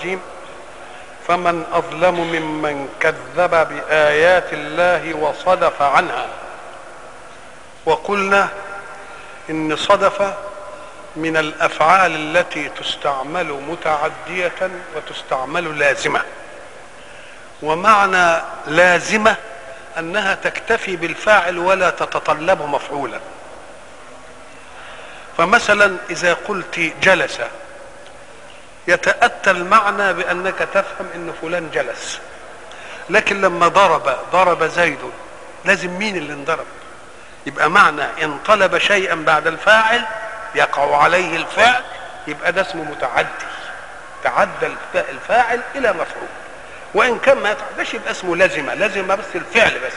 الرجيم فمن أظلم ممن كذب بآيات الله وصدف عنها. وقلنا إن صدف من الأفعال التي تستعمل متعدية وتستعمل لازمة، ومعنى لازمة أنها تكتفي بالفاعل ولا تتطلب مفعولا. فمثلا إذا قلت جلس يتأتى المعنى بأنك تفهم أن فلان جلس، لكن لما ضرب زيد لازم مين اللي انضرب؟ يبقى معنى إن طلب شيئا بعد الفاعل يقع عليه الفعل يبقى ده اسمه متعدي، تعدى الفاعل إلى مفعول، وإن كان ما يتعداش يبقى اسمه لازمة بس الفعل بس.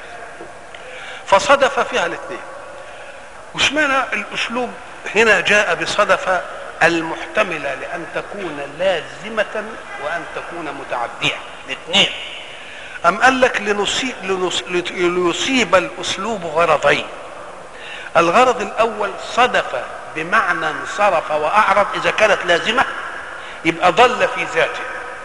فصدف فيها الاثنين. واشمعنى الأسلوب هنا جاء بصدف المحتملة لأن تكون لازمة وأن تكون متعدية الاثنين؟ أم قال لك ليصيب الأسلوب غرضين. الغرض الأول صدف بمعنى انصرف وأعرض، إذا كانت لازمة يبقى ضل في ذاته،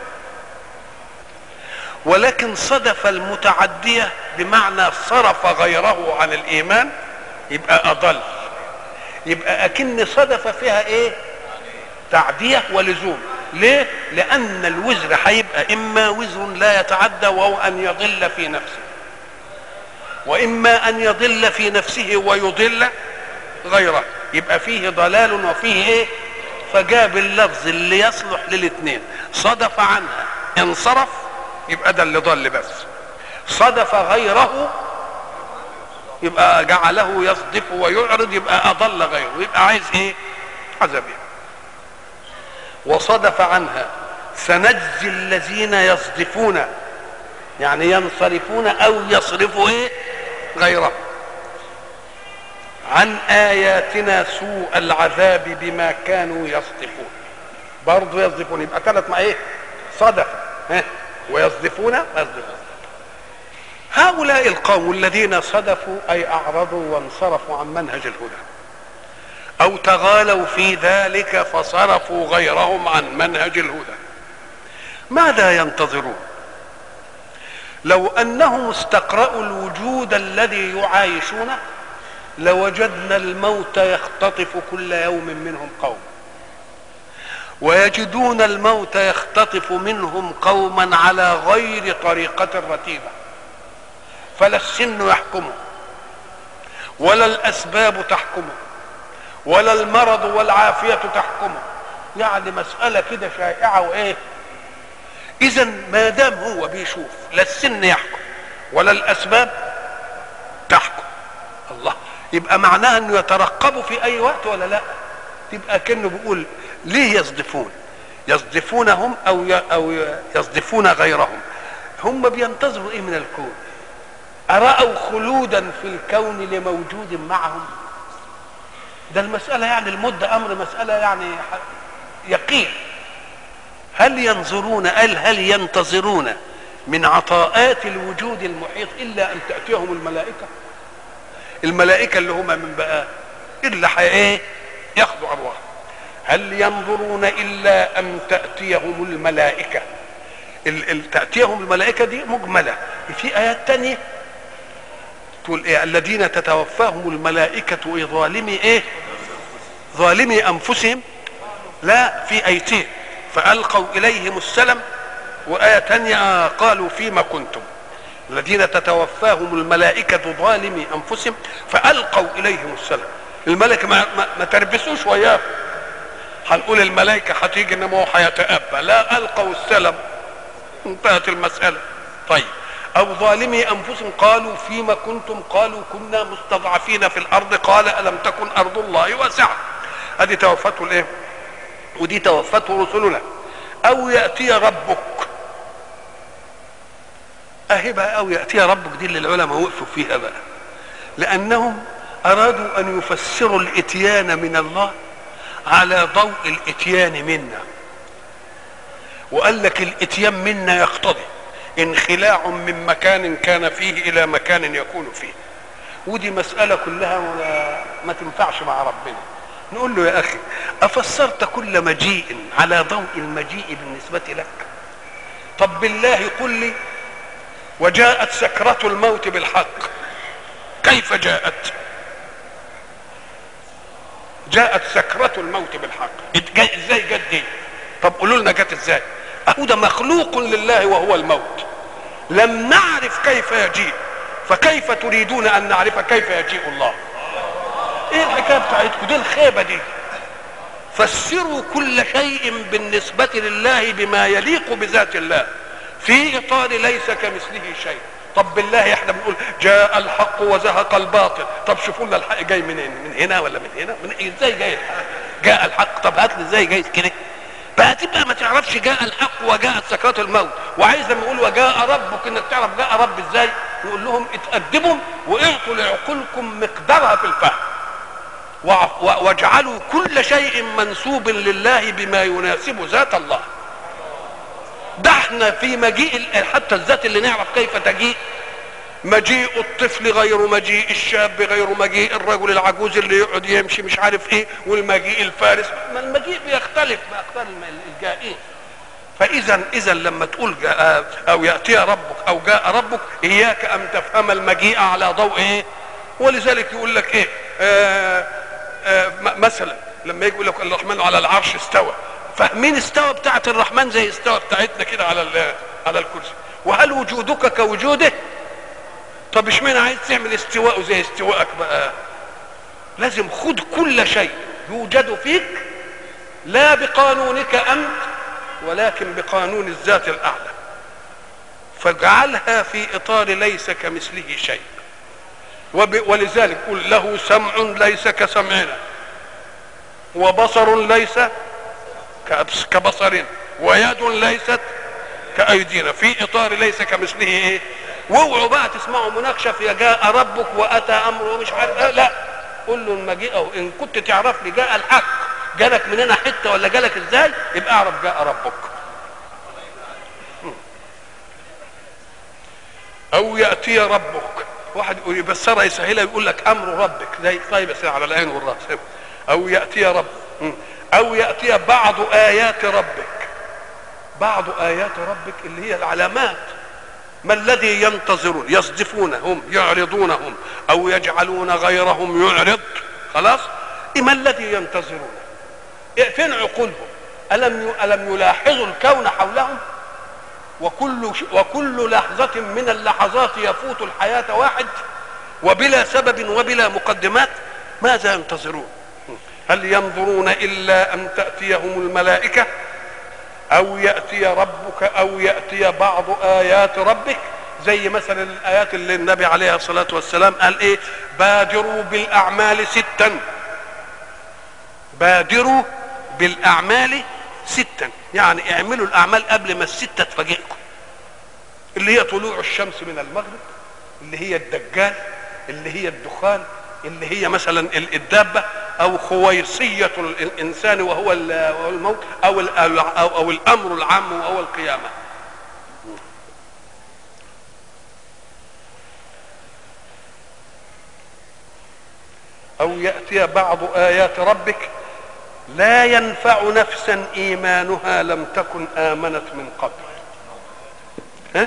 ولكن صدف المتعدية بمعنى صرف غيره عن الإيمان يبقى أضل. يبقى أكن صدف فيها إيه؟ تعدية ولزوم. ليه؟ لأن الوزر هيبقى إما وزر لا يتعدى وهو أن يضل في نفسه، وإما أن يضل في نفسه ويضل غيره، يبقى فيه ضلال وفيه إيه؟ فجاب اللفظ اللي يصلح للاثنين. صدف عنها انصرف يبقى ده اللي ضل، بس صدف غيره يبقى جعله يصدف ويعرض يبقى أضل غيره، يبقى عايز إيه؟ عذابه. وصدف عنها سنجزي الذين يصدفون، يعني ينصرفون أو يصرفوا إيه؟ غيره عن آياتنا سوء العذاب بما كانوا يصدفون. برضو يصدفون يبقى ثلاث ايه؟ صدف ويصدفون. هؤلاء القوم الذين صدفوا أي أعرضوا وانصرفوا عن منهج الهدى أو تغالوا في ذلك فصرفوا غيرهم عن منهج الهدى، ماذا ينتظرون؟ لو أنهم استقرأوا الوجود الذي يعايشونه لوجدنا الموت يختطف كل يوم منهم قوم، ويجدون الموت يختطف منهم قوما على غير طريقة رتيبة، فلا السن يحكمه ولا الأسباب تحكمه ولا المرض والعافية تحكمه، يعني مسألة كده شائعة وإيه. إذا ما دام هو بيشوف لا السن يحكم ولا الأسباب تحكم، الله، يبقى معناها انه يترقبوا في اي وقت ولا لا؟ تبقى كأنه بيقول ليه يصدفون؟ يصدفونهم او يصدفون غيرهم. هم بينتظروا ايه من الكون؟ أرأوا خلودا في الكون لموجود معهم؟ ده المسألة يعني المدة امر مسألة يعني يقين. هل ينظرون هل ينتظرون من عطاءات الوجود المحيط الا ان تأتيهم الملائكة؟ الملائكة اللي هم من بقى إلا ايه؟ ياخذوا أرواح. هل ينظرون إلا أن تأتيهم الملائكة؟ تأتيهم الملائكة دي مجملة في آيات تانية تقول إيه؟ الذين تتوفاهم الملائكة ظالمي إيه؟ ظالمي أنفسهم. لا، في آيتين فألقوا إليهم السلم، وآية تانية قالوا فيما كنتم. الذين تتوفاهم الملائكة ظالمي أنفسهم فألقوا إليهم السلام. الملائكة ما تربسوش وياه، هنقول الملائكة هتيجي انما هو هيتأبى. لا، ألقوا السلام، انتهت المسألة. طيب، أو ظالمي أنفسهم قالوا فيما كنتم قالوا كنا مستضعفين في الأرض قال ألم تكن أرض الله واسعة. هذه توفته الإيه؟ ودي توفته رسلنا. أو يأتي ربك، اهي بقى او ياتي ربك دي اللي العلماء وقفوا فيها بقى، لانهم ارادوا ان يفسروا الاتيان من الله على ضوء الاتيان منا، وقال لك الاتيان منا يقتضي انخلاع من مكان كان فيه الى مكان يكون فيه، ودي مسألة كلها ما تنفعش مع ربنا. نقول له يا اخي افسرت كل مجيء على ضوء المجيء بالنسبة لك؟ طب بالله قل لي، وجاءت سكرة الموت بالحق، كيف جاءت؟ جاءت سكرة الموت بالحق، ازاي جت دي؟ طب قولوا لنا جت ازاي؟ اهو ده مخلوق لله وهو الموت، لم نعرف كيف يجيء، فكيف تريدون ان نعرف كيف يجيء الله؟ ايه الحكايه بتاعتكم دي الخيبه دي؟ فسروا كل شيء بالنسبه لله بما يليق بذات الله في اطار ليس كمثله شيء. طب بالله احنا بنقول جاء الحق وزهق الباطل، طب شوفوا لنا الحق جاي منين؟ من هنا ولا من هنا؟ من ازاي جاي الحق؟ جاء الحق، طب هات لي ازاي جاي كده؟ بقى تبقى ما تعرفش جاء الحق وجاءت سكرات الموت، وعايز لما يقول وجاء ربك انك تعرف جاء رب ازاي؟ يقول لهم اتأدبوا واعطوا لعقولكم مقدارها في الفهم، واجعلوا كل شيء منسوب لله بما يناسب ذات الله. ده احنا في مجيء حتى الذات اللي نعرف كيف تجيء، مجيء الطفل غير مجيء الشاب، غير مجيء الرجل العجوز اللي يقعد يمشي مش عارف ايه، والمجيء الفارس، ما المجيء بيختلف باقدار الجائين. فاذا لما تقول جاء او ياتي ربك او جاء ربك، اياك ان تفهم المجيء على ضوء ايه. ولذلك يقول لك ايه مثلا لما يجي يقول لك الرحمن على العرش استوى، فاهمين استوى بتاعت الرحمن زي استوى بتاعتنا كده على الكرسي، وهل وجودك كوجوده؟ طب اشمعنى عايز تعمل استواء زي استواءك بقى؟ لازم خد كل شيء يوجد فيك لا بقانونك انت ولكن بقانون الذات الاعلى، فاجعلها في اطار ليس كمثله شيء. ولذلك قل له سمع ليس كسمعنا، وبصر ليس كبصرنا، ويد ليست كأيدينا، في اطار ليس كمثله ايه. واوعوا بقى تسمعوا مناقشه في جاء ربك واتى امره ومش عارف لا، قول له المجيء ان كنت تعرف لي جاء الحق جالك من هنا حته ولا جالك ازاي، يبقى اعرف جاء ربك. او ياتي ربك، واحد يقول يبصرها يسهلها يقول لك امر ربك، زي طيب يصير على العين والراس. او ياتي ربك، او ياتي بعض ايات ربك. بعض ايات ربك اللي هي العلامات. ما الذي ينتظرون؟ يصدفون هم، يعرضون هم، او يجعلون غيرهم يعرض. خلاص، ما الذي ينتظرون؟ فين عقولهم؟ الم يلاحظوا الكون حولهم؟ وكل لحظة من اللحظات يفوت الحياة واحد وبلا سبب وبلا مقدمات. ماذا ينتظرون؟ هل ينظرون إلا أن تأتيهم الملائكة أو يأتي ربك أو يأتي بعض آيات ربك؟ زي مثلا الآيات اللي النبي عليه الصلاة والسلام قال إيه؟ بادروا بالأعمال ستا. بادروا بالأعمال ستا، يعني اعملوا الأعمال قبل ما الستة تفاجئكم، اللي هي طلوع الشمس من المغرب، اللي هي الدجال، اللي هي الدخان، اللي هي مثلا الدابة، أو خويصية الإنسان وهو الموت، أو الأمر العام وهو القيامة. أو يأتي بعض آيات ربك لا ينفع نفسا إيمانها لم تكن آمنت من قبل. ها؟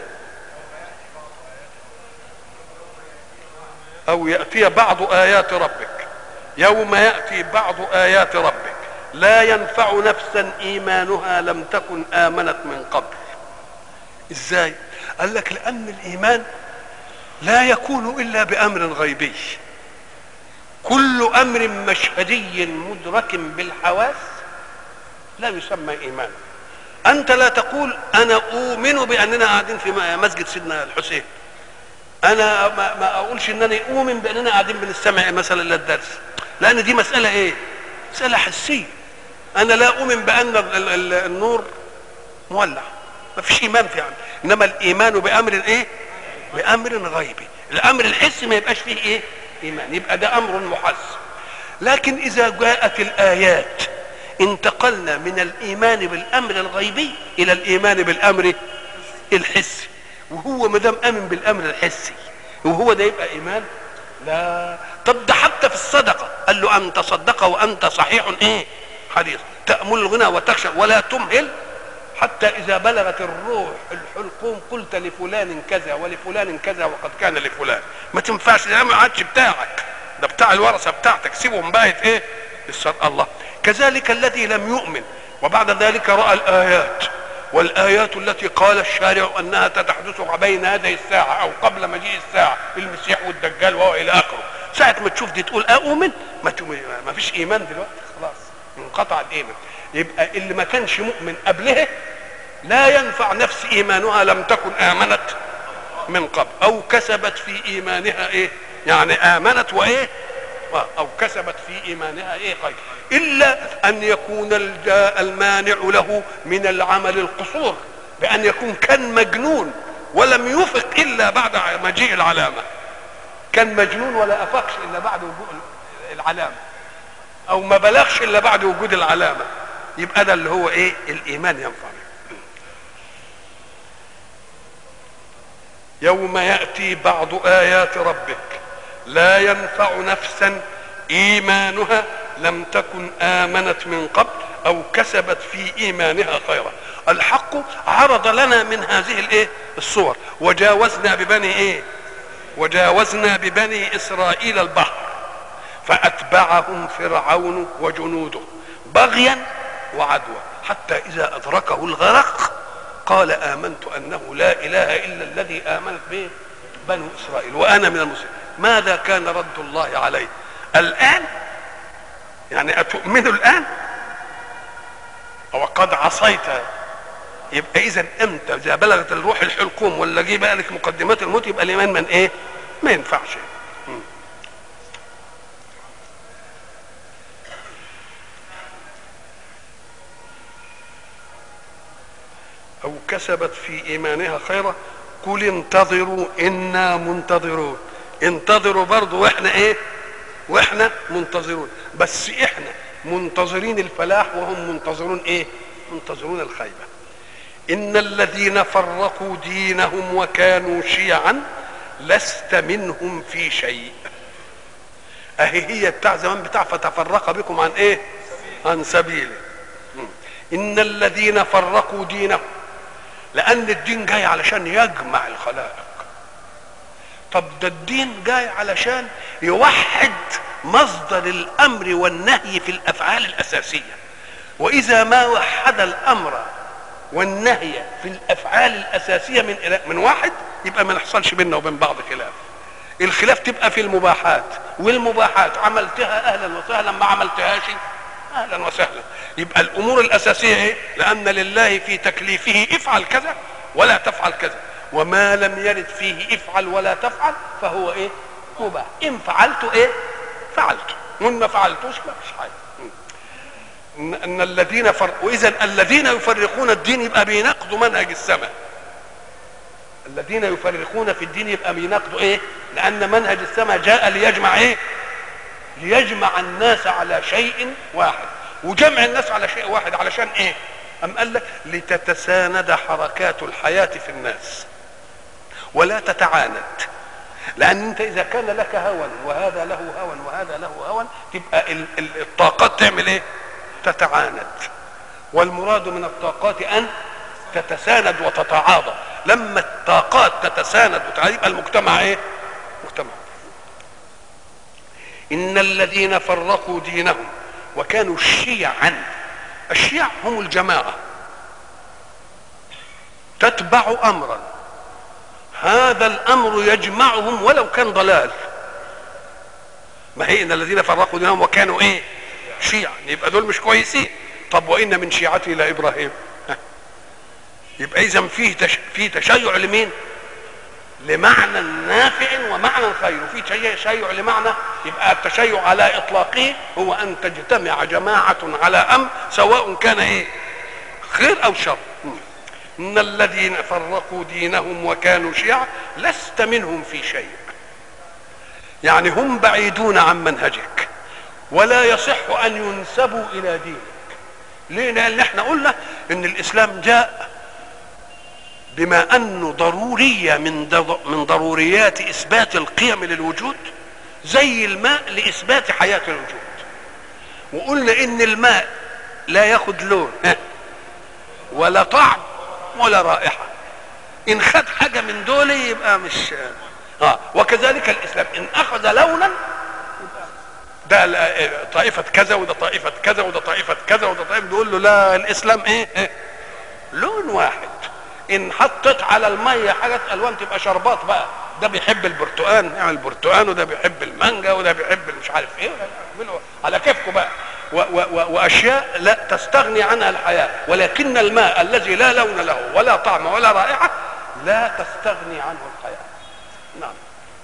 أو يأتي بعض آيات ربك، يوم يأتي بعض آيات ربك لا ينفع نفسا إيمانها لم تكن آمنت من قبل. إزاي؟ قال لك لأن الإيمان لا يكون إلا بأمر غيبي. كل أمر مشهدي مدرك بالحواس لا يسمى إيمان. أنت لا تقول أنا أؤمن بأننا قاعدين في مسجد سيدنا الحسين، أنا ما أقولش أنني أؤمن بأننا قاعدين بنستمع مثلا للدرس، لأن دي مسألة إيه؟ مسألة حسية. أنا لا أؤمن بأن النور مولع، ما فيش إيمان في عمل. إنما الإيمان بأمر إيه؟ بأمر غيبي. الأمر الحسي ما يبقاش فيه إيه؟ إيمان، يبقى ده أمر محس. لكن إذا جاءت الآيات انتقلنا من الإيمان بالأمر الغيبي إلى الإيمان بالأمر الحسي. وهو ما دام آمن بالأمر الحسي وهو ده يبقى إيمان؟ لا، طب ده حتى في الصدقه قال له ان تصدق وانت صحيح ايه حديث تأمل الغنى وتخشى ولا تمهل حتى اذا بلغت الروح الحلقوم قلت لفلان كذا ولفلان كذا وقد كان لفلان. ما تنفعش، ده ما عادش بتاعك، ده بتاع الورثه بتاعتك، سيبهم بقى ايه الله. كذلك الذي لم يؤمن وبعد ذلك راى الايات، والايات التي قال الشارع انها ستحدث بين يدي الساعه او قبل مجيء الساعه المسيح والدجال والى اخره، ساعه ما تشوف دي تقول اؤمن، ما فيش ايمان دلوقتي، خلاص انقطع الايمان. يبقى اللي ما كانش مؤمن قبلها لا ينفع نفس ايمانها لم تكن امنت من قبل او كسبت في ايمانها ايه، يعني امنت وايه او كسبت في ايمانها ايه خير، الا ان يكون المانع له من العمل القصور، بان يكون كان مجنون ولم يفق الا بعد مجيء العلامه، كان مجنون ولا افقش الا بعد وجود العلامه، او ما بلغش الا بعد وجود العلامه، يبقى ده اللي هو ايه الايمان ينفع. يوم ياتي بعض ايات ربك لا ينفع نفسا ايمانها لم تكن امنت من قبل او كسبت في ايمانها خيرا. الحق عرض لنا من هذه الايه الصور، وجاوزنا ببني اسرائيل البحر فاتبعهم فرعون وجنوده بغيا وعدوى حتى اذا ادركه الغرق قال امنت انه لا اله الا الذي امنت به بنو اسرائيل وانا من المسلمين. ماذا كان رد الله عليه؟ الان يعني اتؤمنوا الان او قد عصيت؟ يبقى اذا امتى اذا بلغت الروح الحلقوم ولا جه بقى لك مقدمات الموت يبقى الايمان من ايه؟ ما ينفعش. او كسبت في ايمانها خيرا قل انتظروا انا منتظرون. انتظروا برضو واحنا منتظرون، بس احنا منتظرين الفلاح وهم منتظرون ايه؟ منتظرون الخيبة. ان الذين فرقوا دينهم وكانوا شيعا لست منهم في شيء. اهي هي بتاع زمان بتاع فتفرق بكم عن ايه؟ عن سبيله. ان الذين فرقوا دينهم، لان الدين جاي علشان يجمع الخلائق. طب ده الدين جاي علشان يوحد مصدر الامر والنهي في الافعال الاساسيه، واذا ما وحد الامر والنهي في الافعال الاساسيه من واحد يبقى ما نحصلش بيننا وبين بعض خلاف. الخلاف تبقى في المباحات، والمباحات عملتها اهلا وسهلا، ما عملتهاش اهلا وسهلا. يبقى الامور الاساسيه ايه؟ لان لله في تكليفه افعل كذا ولا تفعل كذا، وما لم يرد فيه افعل ولا تفعل فهو ايه؟ مباح. ان فعلت ايه؟ فعلت، وان ما فعلتوش ما فيش حاجه. ان الذين فرقوا، اذا الذين يفرقون الدين يبقى بينقضوا منهج السماء. الذين يفرقون في الدين يبقى بينقضوا ايه؟ لان منهج السماء جاء ليجمع ايه؟ ليجمع الناس على شيء واحد. وجمع الناس على شيء واحد علشان ايه؟ ام قال لك لتتساند حركات الحياه في الناس ولا تتعاند. لان انت اذا كان لك هوى وهذا له هوى وهذا له هوى تبقى الطاقات تعمل ايه؟ تتعاند. والمراد من الطاقات ان تتساند وتتعاضى. لما الطاقات تتساند وتتعاضى يبقى المجتمع ايه؟ مجتمع. ان الذين فرقوا دينهم وكانوا شيعا. الشيع هم الجماعه تتبع امرا، هذا الامر يجمعهم ولو كان ضلال. ما هي ان الذين فرقوا دينهم وكانوا ايه؟ شيعا، يبقى دول مش كويسين. طب وان من شيعته الى ابراهيم، يبقى اذا فيه تشيع لمين؟ لمعنى نافع ومعنى خير، وفي تشيع لمعنى. يبقى التشيع على اطلاقه هو ان تجتمع جماعه على امر سواء كان ايه؟ خير او شر. ان الذين فرقوا دينهم وكانوا شيعا لست منهم في شيء، يعني هم بعيدون عن منهجك ولا يصح ان ينسبوا الى دينك. ليه؟ لان احنا قلنا ان الاسلام جاء بما انه ضروريه من ضروريات اثبات القيم للوجود، زي الماء لإثبات حياة الوجود. وقلنا إن الماء لا ياخد لون ولا طعم ولا رائحة. إن خد حاجة من دول يبقى مش وكذلك الإسلام إن أخذ لونا ده طائفة كذا وده طائفة كذا وده طائفة كذا وده طائفة، بيقول له لا الإسلام إيه لون واحد. إن حطت على المية حاجة ألوان تبقى شربات بقى، ده بيحب البرتقان يعمل برتقان، وده بيحب المانجا، وده بيحب مش عارف ايه، على كيفكم بقى. واشياء لا تستغني عنها الحياه، ولكن الماء الذي لا لون له ولا طعم ولا رائحه لا تستغني عنه الحياه. نعم.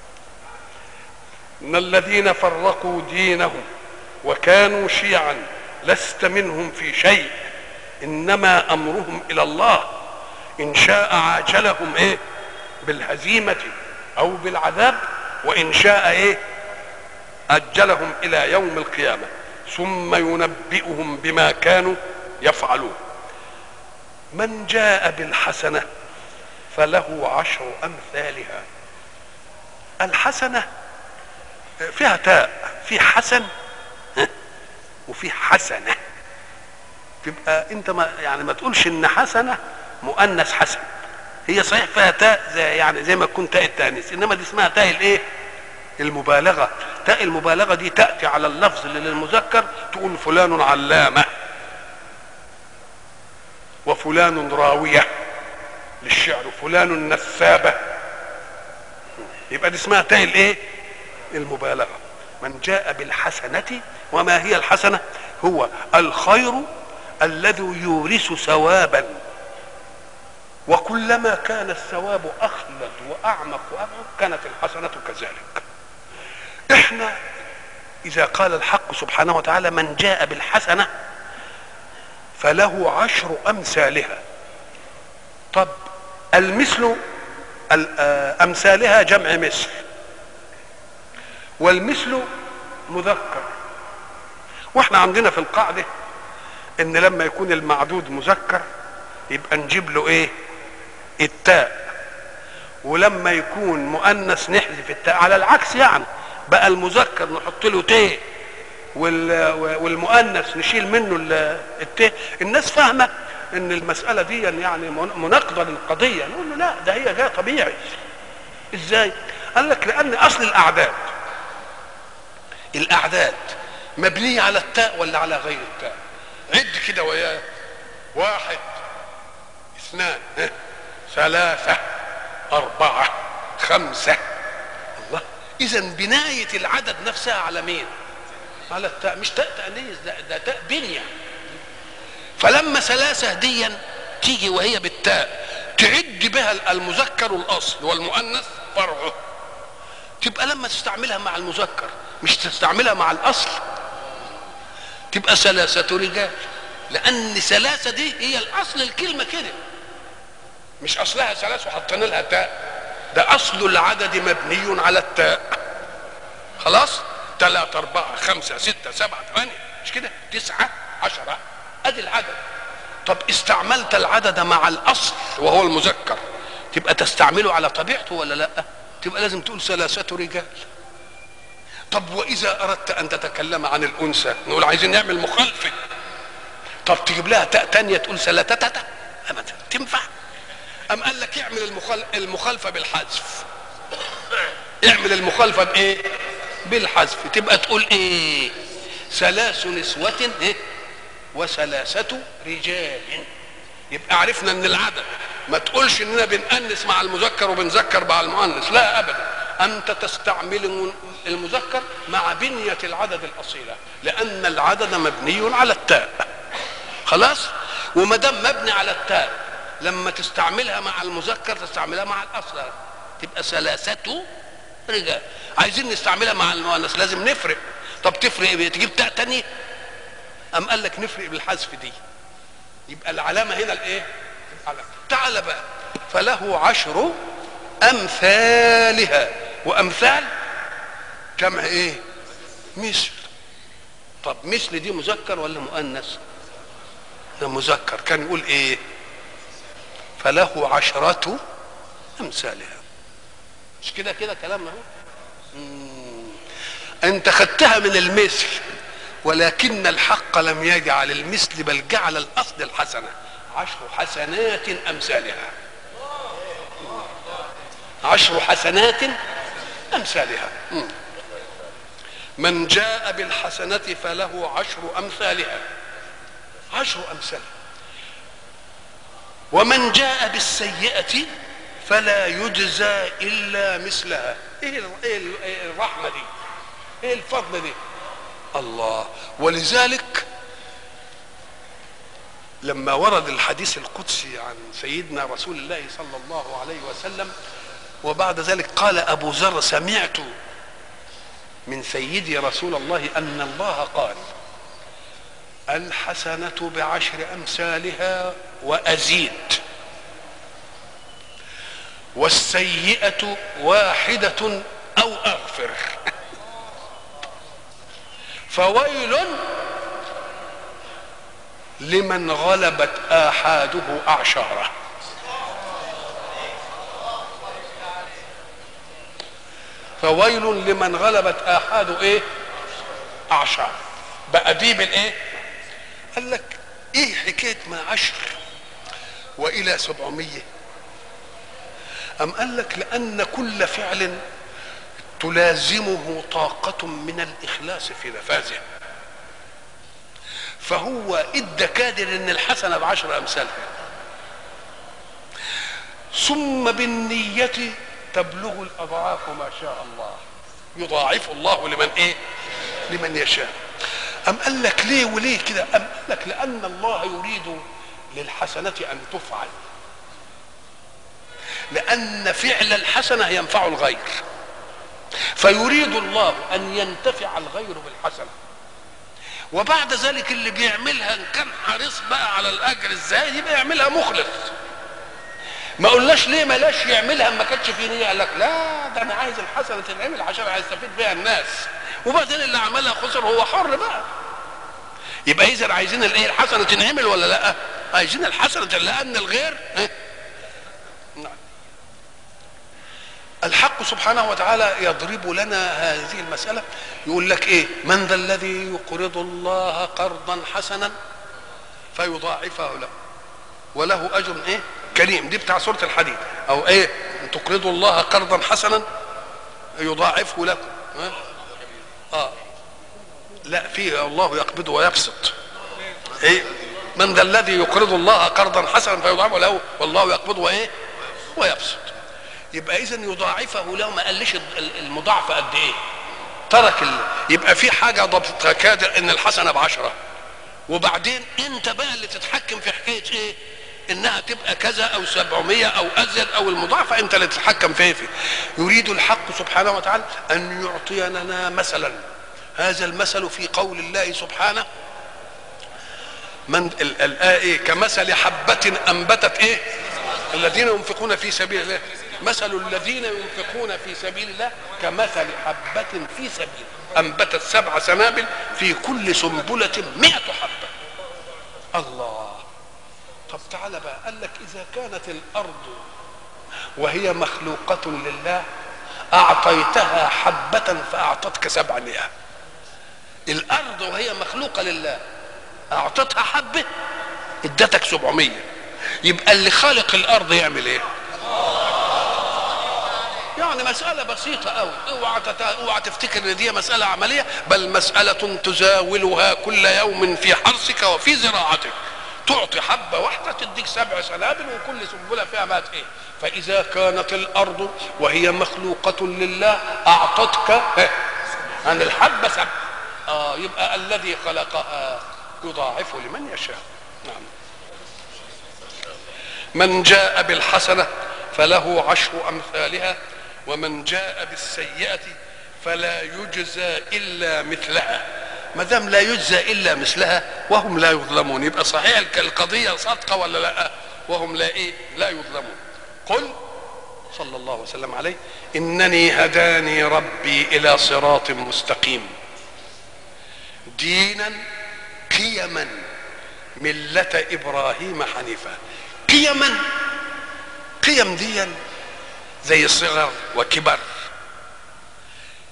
ان الذين فرقوا دينهم وكانوا شيعا لست منهم في شيء انما امرهم الى الله ان شاء عاجلهم ايه بالهزيمه او بالعذاب، وان شاء اجلهم الى يوم القيامه ثم ينبئهم بما كانوا يفعلون. من جاء بالحسنه فله 10 أمثالها. الحسنه فيها تاء، في حسن وفي حسنه، تبقى انت ما تقولش ان حسنه مؤنث حسن، هي صحيح فيها تاء زي ما تكون تاء التانيث، انما دي اسمها تاء المبالغه. تاء المبالغه دي تاتي على اللفظ اللي للمذكر، تقول فلان علامه وفلان راويه للشعر وفلان نسابه، يبقى دي اسمها تاء المبالغه. من جاء بالحسنه، وما هي الحسنه؟ هو الخير الذي يورث ثوابا، وكلما كان الثواب اخلد واعمق وابعد كانت الحسنه كذلك. احنا اذا قال الحق سبحانه وتعالى من جاء بالحسنه فله 10 أمثالها، طب المثل امثالها جمع مثل، والمثل مذكر. واحنا عندنا في القاعده ان لما يكون المعدود مذكر يبقى نجيب له التاء، ولما يكون مؤنث نحذف التاء. على العكس يعني بقى المذكر نحط له تاء والمؤنث نشيل منه التاء. الناس فاهمه ان المساله دي يعني مناقضه للقضيه، نقول له لا ده هي جايه طبيعي. ازاي؟ قال لك لان اصل الاعداد مبنيه على التاء ولا على غير التاء؟ عد كده وياه: 1 2 3 4 5. الله، اذا بنايه العدد نفسها على مين؟ على التاء، مش تاء تانيث، ده تاء بنيه. فلما 3 ديا تيجي وهي بالتاء تعد بها المذكر الاصل والمؤنث فرعه، تبقى لما تستعملها مع المذكر مش تستعملها مع الاصل، تبقى 3 رجال، لان 3 دي هي الاصل الكلمه كده، مش اصلها 3 وحطينا لها تاء، ده اصل العدد مبني على التاء. خلاص؟ 3 4 5 6 7 8 مش كده؟ 9 10 ادي العدد. طب استعملت العدد مع الاصل وهو المذكر، تبقى تستعمله على طبيعته ولا لا؟ تبقى لازم تقول 3 رجال. طب واذا اردت ان تتكلم عن الانثى نقول عايزين نعمل مخالفه، طب تجيب لها تاء تانية تقول 3 ابدا تنفع؟ ام قال لك اعمل المخالفه بالحذف. اعمل المخالفه بايه؟ بالحذف. تبقى تقول 3 نسوة و3 رجال. يبقى عرفنا ان العدد، ما تقولش اننا بنأنس مع المذكر وبنذكر مع المؤنث، لا ابدا، انت تستعمل المذكر مع بنية العدد الاصيلة، لان العدد مبني على التاء. خلاص؟ وما دام مبني على التاء لما تستعملها مع المذكر تستعملها مع الاصل، تبقى 3 رجال. عايزين نستعملها مع المؤنث لازم نفرق. طب تفرق ايه؟ تجيب تاء تانية؟ ام قال لك نفرق بالحذف دي، يبقى العلامه هنا تعال بقى: فله 10 أمثالها. وامثال جمع مثل. طب مثل دي مذكر ولا مؤنث؟ ده مذكر، كان يقول فله 10 أمثالها. مش كده كلام اهو. انت خدتها من المثل، ولكن الحق لم يجعل المثل بل جعل الاصل الحسنه. 10 حسنات امثالها، 10 حسنات امثالها. من جاء بالحسنه فله 10 امثالها، 10 امثالها. ومن جاء بالسيئه فلا يجزى الا مثلها. ايه الرحمه دي؟ ايه الفضل دي؟ الله. ولذلك لما ورد الحديث القدسي عن سيدنا رسول الله صلى الله عليه وسلم، وبعد ذلك قال أبو ذر: سمعت من سيدي رسول الله أن الله قال: الحسنة ب10 أمثالها وأزيد، والسيئة 1 أو أغفر. فويل لمن غلبت آحاده أعشاره. فويل لمن غلبت آحاده ايه؟ أعشار. بقى دي بالايه؟ قال لك ايه حكاية من 10 وإلى 700؟ أم قال لك لأن كل فعل تلازمه طاقة من الإخلاص في نفاذه، فهو ادى كادر ان الحسنة ب10 أمثالها، ثم بالنية تبلغ الأضعاف ما شاء الله، يضاعف الله لمن ايه؟ لمن يشاء. أم قال لك ليه وليه كده؟ أم قال لك لأن الله يريد للحسنة أن تفعل، لأن فعل الحسنة ينفع الغير، فيريد الله أن ينتفع الغير بالحسنة، وبعد ذلك اللي بيعملها إن كان حريص بقى على الأجر ازاي يبقى يعملها مخلص. ما قلناش ليه ملاش يعملها ما كانتش في نية، قال لك لا ده أنا عايز الحسنة تتعمل عشان هيستفيد بيها الناس، وبعدين اللي عملها خسر هو حر بقى. يبقى إذا عايزين الايه؟ الحسنة تنعمل ولا لا؟ عايزين الحسنة لأن الغير نعم. الحق سبحانه وتعالى يضرب لنا هذه المسألة، يقول لك ايه؟ من ذا الذي يقرض الله قرضا حسنا فيضاعفه له وله اجر ايه؟ كريم. دي بتاع سورة الحديد. او ايه؟ تقرضوا الله قرضا حسنا يضاعفه لكم. لا، فيه الله يقبض ويبسط. ايه؟ من ذا الذي يقرض الله قرضا حسنا فيضاعفه له والله يقبض وايه؟ ويبسط. يبقى اذا يضاعفه له، ما قالش المضاعفه قد ايه، ترك يبقى في حاجه ضبط كادر ان الحسنه ب10، وبعدين انت بقى اللي تتحكم في حكايه ايه؟ انها تبقى كذا او 700 او ازيد او المضاعفه، انت اللي تتحكم فيه. يريد الحق سبحانه وتعالى ان يعطي لنا مثلا. هذا المثل في قول الله سبحانه: من الآية كمثل حبة أنبتت ايه؟ الذين ينفقون في سبيل الله. مثل الذين ينفقون في سبيل الله كمثل حبة في سبيل أنبتت 7 سنابل في كل سنبلة 100 حبة. الله. طب تعالى بقى، قال لك إذا كانت الأرض وهي مخلوقة لله أعطيتها حبة فأعطتك 700. الأرض وهي مخلوقة لله أعطتها حبة ادتك 700. يبقى اللي خالق الأرض يعمل إيه؟ يعني مسألة بسيطة أوي. اوعى تفتكر ان دي مسألة عملية، بل مسألة تزاولها كل يوم في حرثك وفي زراعتك. تعطي حبة واحدة تديك 7 سنابل وكل سنبلة فيها مات ايه. فإذا كانت الأرض وهي مخلوقة لله أعطتك عن الحبة 7، يبقى الذي خلقها يضاعف لمن يشاء. نعم. من جاء بالحسنة فله 10 أمثالها ومن جاء بالسيئة فلا يجزى إلا مثلها. ما دام لا يجزى إلا مثلها وهم لا يظلمون، يبقى صحيح القضية صادقة ولا لا؟ وهم لا يظلمون. قل صلى الله وسلم عليه: إنني هداني ربي إلى صراط مستقيم دينا قيما ملة إبراهيم حنيفا. قيما، قيم ديا زي صغر وكبر،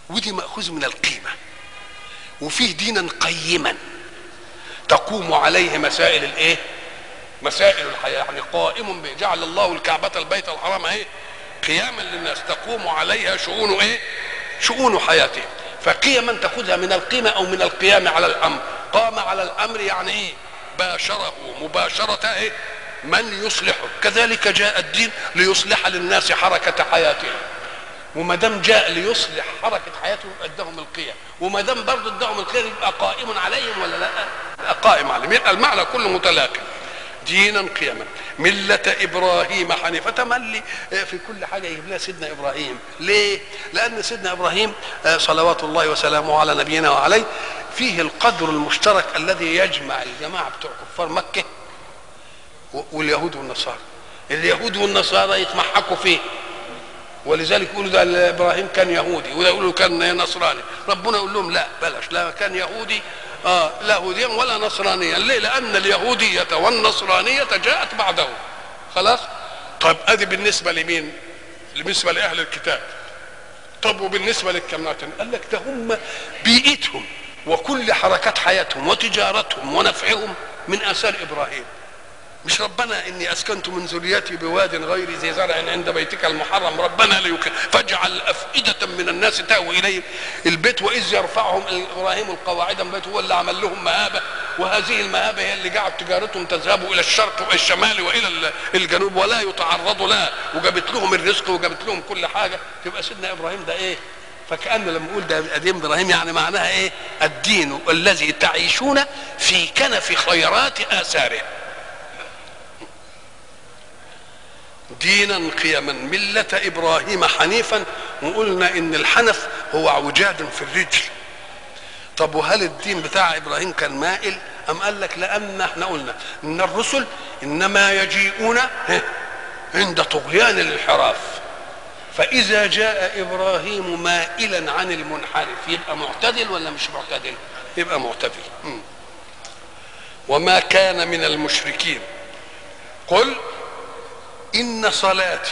ودي مأخوذ من القيمة. وفيه دينا قيما تقوم عليه مسائل الايه؟ مسائل الحياة. يعني قائم به، جعل الله الكعبة البيت الحرام ايه؟ قياما للناس تقوم عليها شؤون ايه؟ شؤون حياته. فقيما تأخذها من القيمة او من القيام على الامر. قام على الامر يعني ايه؟ باشره مباشرة ايه؟ من يصلحه. كذلك جاء الدين ليصلح للناس حركة حياتهم، وما دام جاء ليصلح حركة حياتهم ادهم القيم، وما دام برضه ادهم القيم يبقى قائم عليهم ولا لا؟ يبقى قائم عليهم. يبقى المعنى كله متلاقي. دينا قيما ملة ابراهيم حنيفا. تملي في كل حاجه يجيب لها سيدنا ابراهيم. ليه؟ لان سيدنا ابراهيم صلوات الله وسلامه على نبينا وعليه فيه القدر المشترك الذي يجمع الجماعه بتوع كفار مكه واليهود والنصارى. اليهود والنصارى يتمحكوا فيه، ولذلك يقولوا ده ابراهيم كان يهودي، وده يقولوا كان نصراني. ربنا يقول لهم لا بلاش، لا كان يهودي لا يهوديا ولا نصرانيا. ليه؟ لان اليهوديه والنصرانيه جاءت بعده. خلاص. طب ادي بالنسبه لمين؟ بالنسبه لاهل الكتاب. طب وبالنسبه للكمناتين؟ قال لك ده هم بيئتهم وكل حركات حياتهم وتجارتهم ونفعهم من اثار ابراهيم. مش ربنا اني اسكنت من ذريتي بواد غير ذي زرع عند بيتك المحرم ربنا فاجعل افئده من الناس تهوي اليه البيت واذ يرفعهم ابراهيم القواعد من بيته. هو اللي عمل لهم مهابه، وهذه المهابه هي اللي جعلت تجارتهم تذهب الى الشرق والشمال والى الجنوب ولا يتعرضوا لها، وجابت لهم الرزق وجابت لهم كل حاجه. تبقى سيدنا ابراهيم ده ايه؟ فكأنه لما يقول ده قديم ابراهيم يعني معناها ايه؟ الدين الذي تعيشون في كنف خيرات اثاره. دينا قيما ملة ابراهيم حنيفا. وقلنا ان الحنف هو اعوجاج في الرجل. طب وهل الدين بتاع ابراهيم كان مائل؟ ام قال لك لان احنا قلنا ان الرسل انما يجيئون عند طغيان الانحراف، فاذا جاء ابراهيم مائلا عن المنحرف يبقى معتدل ولا مش معتدل؟ يبقى معتدل. وما كان من المشركين. قل إن صلاتي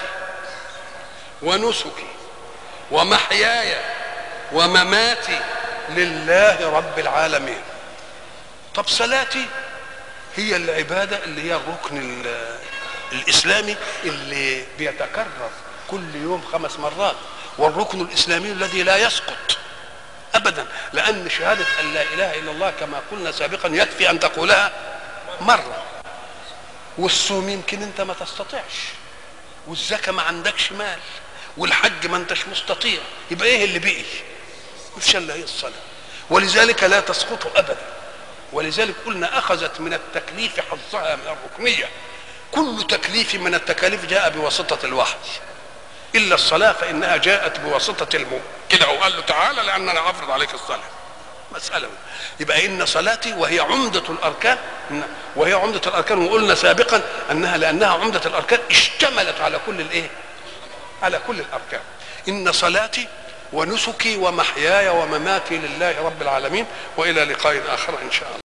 ونسكي ومحياي ومماتي لله رب العالمين. طب صلاتي هي العبادة اللي هي الركن الإسلامي اللي بيتكرر كل يوم 5 مرات، والركن الإسلامي الذي لا يسقط أبدا، لأن شهادة أن لا إله إلا الله كما قلنا سابقا يكفي أن تقولها مرة. والصوم يمكن انت ما تستطيعش، والزكاة ما عندكش مال، والحج ما انتش مستطيع، يبقى ايه اللي بقي؟ مفيش الا هي الصلاة. ولذلك لا تسقط ابدا. ولذلك قلنا اخذت من التكليف حظها من الركنية. كل تكليف من التكاليف جاء بواسطة الوحي الا الصلاة فانها جاءت بواسطة كده، وقال له تعالى لاننا افرض عليك الصلاة. مسألة. يبقى إن صلاتي وهي عمدة الأركان، وهي عمدة الأركان. وقلنا سابقا أنها لأنها عمدة الأركان اشتملت على كل الإيه؟ على كل الأركان. إن صلاتي ونسكي ومحياي ومماتي لله رب العالمين. وإلى لقاء آخر إن شاء الله.